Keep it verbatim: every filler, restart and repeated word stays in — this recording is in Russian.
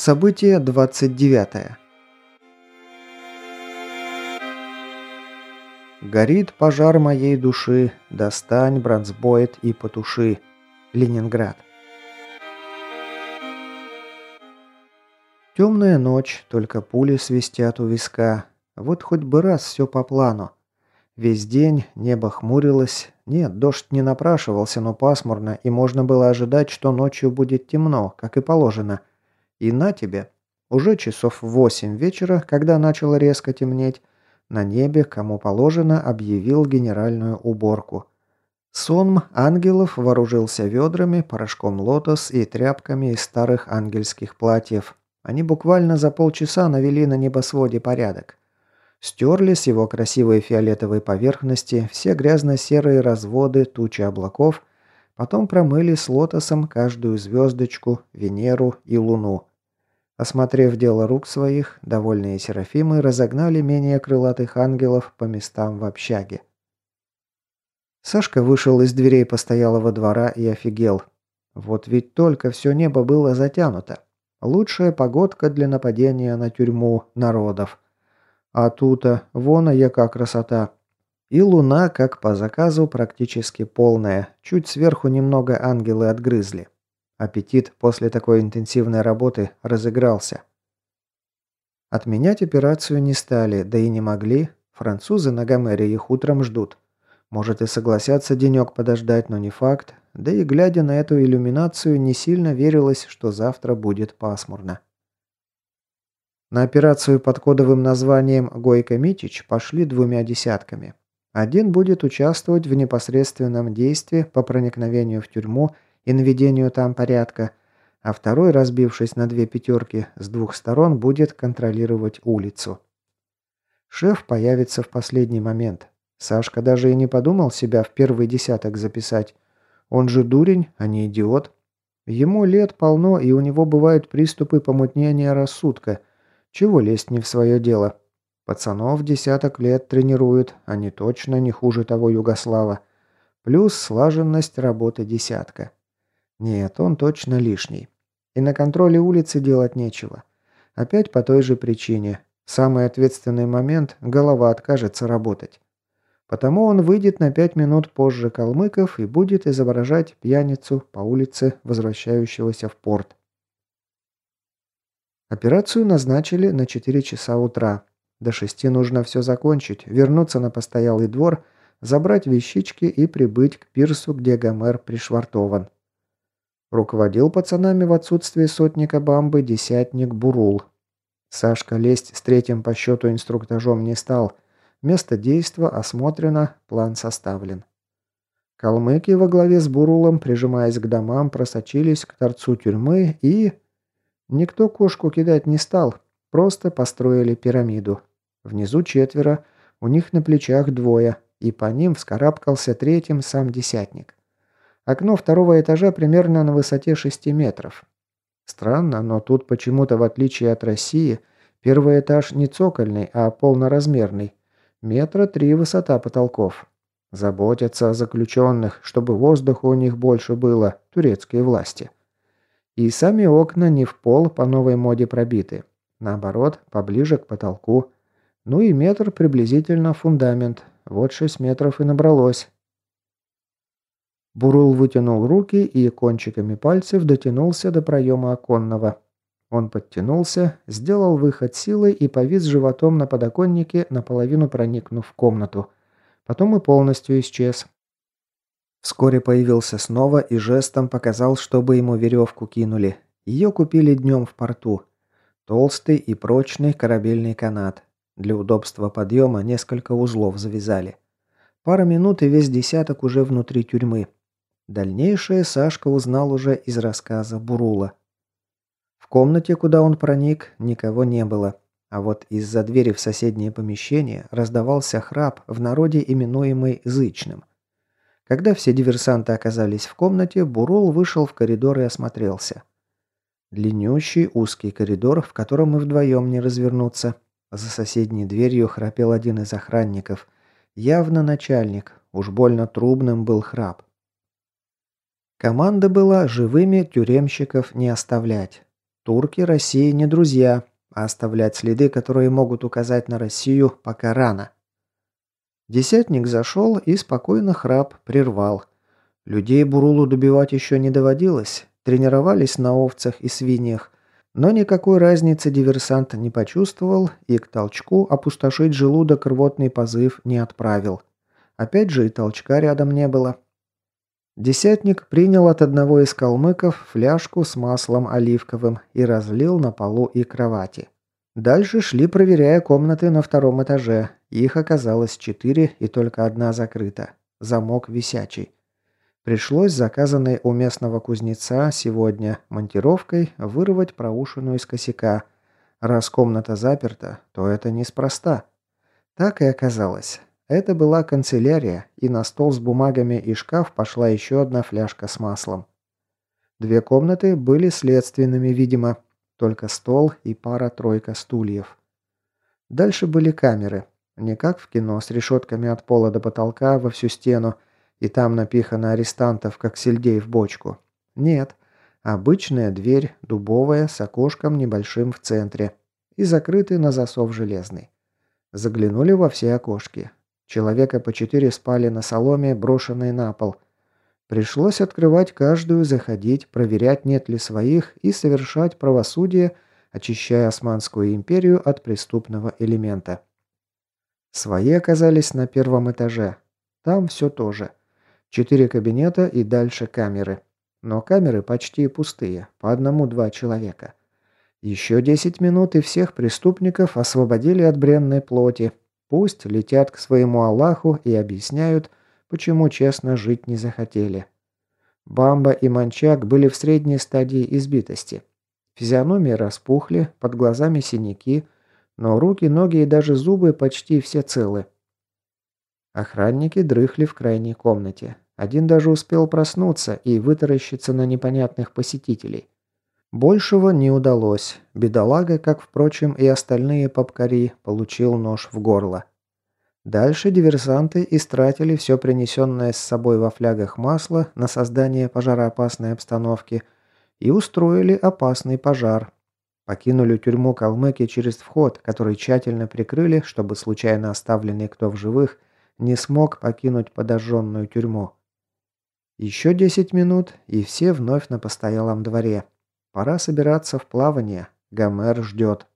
Событие двадцать девятое. Горит пожар моей души, достань бронзбойт и потуши. Ленинград. Темная ночь, только пули свистят у виска. Вот хоть бы раз все по плану. Весь день небо хмурилось. Нет, дождь не напрашивался, но пасмурно, и можно было ожидать, что ночью будет темно, как и положено. И на тебе. Уже часов в восемь вечера, когда начало резко темнеть, на небе, кому положено, объявил генеральную уборку. Сонм ангелов вооружился ведрами, порошком лотос и тряпками из старых ангельских платьев. Они буквально за полчаса навели на небосводе порядок. Стерли с его красивой фиолетовой поверхности все грязно-серые разводы тучи облаков, потом промыли с лотосом каждую звездочку, Венеру и Луну. Осмотрев дело рук своих, довольные серафимы разогнали менее крылатых ангелов по местам в общаге. Сашка вышел из дверей постоялого двора и офигел. Вот ведь только все небо было затянуто. Лучшая погодка для нападения на тюрьму народов. А тут-то, вон а яка красота. И луна, как по заказу, практически полная. Чуть сверху немного ангелы отгрызли. Аппетит после такой интенсивной работы разыгрался. Отменять операцию не стали, да и не могли. Французы на Гомере их утром ждут. Может и согласятся денек подождать, но не факт. Да и глядя на эту иллюминацию, не сильно верилось, что завтра будет пасмурно. На операцию под кодовым названием «Гойко Митич» пошли двумя десятками. Один будет участвовать в непосредственном действии по проникновению в тюрьму и наведению там порядка, а второй, разбившись на две пятерки, с двух сторон будет контролировать улицу. Шеф появится в последний момент. Сашка даже и не подумал себя в первый десяток записать. Он же дурень, а не идиот. Ему лет полно, и у него бывают приступы помутнения рассудка. Чего лезть не в свое дело? Пацанов десяток лет тренируют, они точно не хуже того Югослава. Плюс слаженность работы десятка. Нет, он точно лишний. И на контроле улицы делать нечего. Опять по той же причине. В самый ответственный момент голова откажется работать. Потому он выйдет на пять минут позже калмыков и будет изображать пьяницу по улице, возвращающегося в порт. Операцию назначили на четыре часа утра. До шести нужно все закончить, вернуться на постоялый двор, забрать вещички и прибыть к пирсу, где Гомер пришвартован. Руководил пацанами в отсутствие сотника Бамбы десятник Бурул. Сашка лезть с третьим по счету инструктажом не стал. Место действа осмотрено, план составлен. Калмыки во главе с Бурулом, прижимаясь к домам, просочились к торцу тюрьмы и... Никто кошку кидать не стал, просто построили пирамиду. Внизу четверо, у них на плечах двое, и по ним вскарабкался третьим сам десятник. Окно второго этажа примерно на высоте шести метров. Странно, но тут почему-то, в отличие от России, первый этаж не цокольный, а полноразмерный. Метра три высота потолков. Заботятся о заключенных, чтобы воздуха у них больше было, турецкие власти. И сами окна не в пол по новой моде пробиты. Наоборот, поближе к потолку. Ну и метр приблизительно фундамент. Вот шесть метров и набралось. Бурул вытянул руки и кончиками пальцев дотянулся до проема оконного. Он подтянулся, сделал выход силой и повис животом на подоконнике, наполовину проникнув в комнату. Потом и полностью исчез. Вскоре появился снова и жестом показал, чтобы ему веревку кинули. Ее купили днем в порту. Толстый и прочный корабельный канат. Для удобства подъема несколько узлов завязали. Пара минут и весь десяток уже внутри тюрьмы. Дальнейшее Сашка узнал уже из рассказа Бурула. В комнате, куда он проник, никого не было. А вот из-за двери в соседнее помещение раздавался храп, в народе именуемый зычным. Когда все диверсанты оказались в комнате, Бурул вышел в коридор и осмотрелся. Длиннющий узкий коридор, в котором и вдвоем не развернуться. За соседней дверью храпел один из охранников. Явно начальник, уж больно трубным был храп. Команда была живыми тюремщиков не оставлять. Турки России не друзья, а оставлять следы, которые могут указать на Россию, пока рано. Десятник зашел и спокойно храп прервал. Людей Бурулу добивать еще не доводилось, тренировались на овцах и свиньях, но никакой разницы диверсант не почувствовал и к толчку опустошить желудок рвотный позыв не отправил. Опять же и толчка рядом не было. Десятник принял от одного из калмыков фляжку с маслом оливковым и разлил на полу и кровати. Дальше шли, проверяя комнаты на втором этаже. Их оказалось четыре и только одна закрыта. Замок висячий. Пришлось заказанной у местного кузнеца сегодня монтировкой вырвать проушину из косяка. Раз комната заперта, то это неспроста. Так и оказалось. Это была канцелярия, и на стол с бумагами и шкаф пошла еще одна фляжка с маслом. Две комнаты были следственными, видимо. Только стол и пара-тройка стульев. Дальше были камеры. Не как в кино, с решетками от пола до потолка во всю стену, и там напихано арестантов, как сельдей в бочку. Нет. Обычная дверь, дубовая, с окошком небольшим в центре. И закрытый на засов железный. Заглянули во все окошки. Человека по четыре спали на соломе, брошенной на пол. Пришлось открывать каждую, заходить, проверять, нет ли своих, и совершать правосудие, очищая Османскую империю от преступного элемента. Свои оказались на первом этаже. Там все то же. Четыре кабинета и дальше камеры. Но камеры почти пустые, по одному-два человека. Еще десять минут, и всех преступников освободили от бренной плоти. Пусть летят к своему Аллаху и объясняют, почему честно жить не захотели. Бамба и Манчак были в средней стадии избитости. Физиономии распухли, под глазами синяки, но руки, ноги и даже зубы почти все целы. Охранники дрыхли в крайней комнате. Один даже успел проснуться и вытаращиться на непонятных посетителей. Большего не удалось. Бедолага, как, впрочем, и остальные попкари, получил нож в горло. Дальше диверсанты истратили все принесенное с собой во флягах масло на создание пожароопасной обстановки и устроили опасный пожар. Покинули тюрьму калмыки через вход, который тщательно прикрыли, чтобы случайно оставленный кто в живых не смог покинуть подожженную тюрьму. Еще десять минут, и все вновь на постоялом дворе. Пора собираться в плавание. Гомер ждет.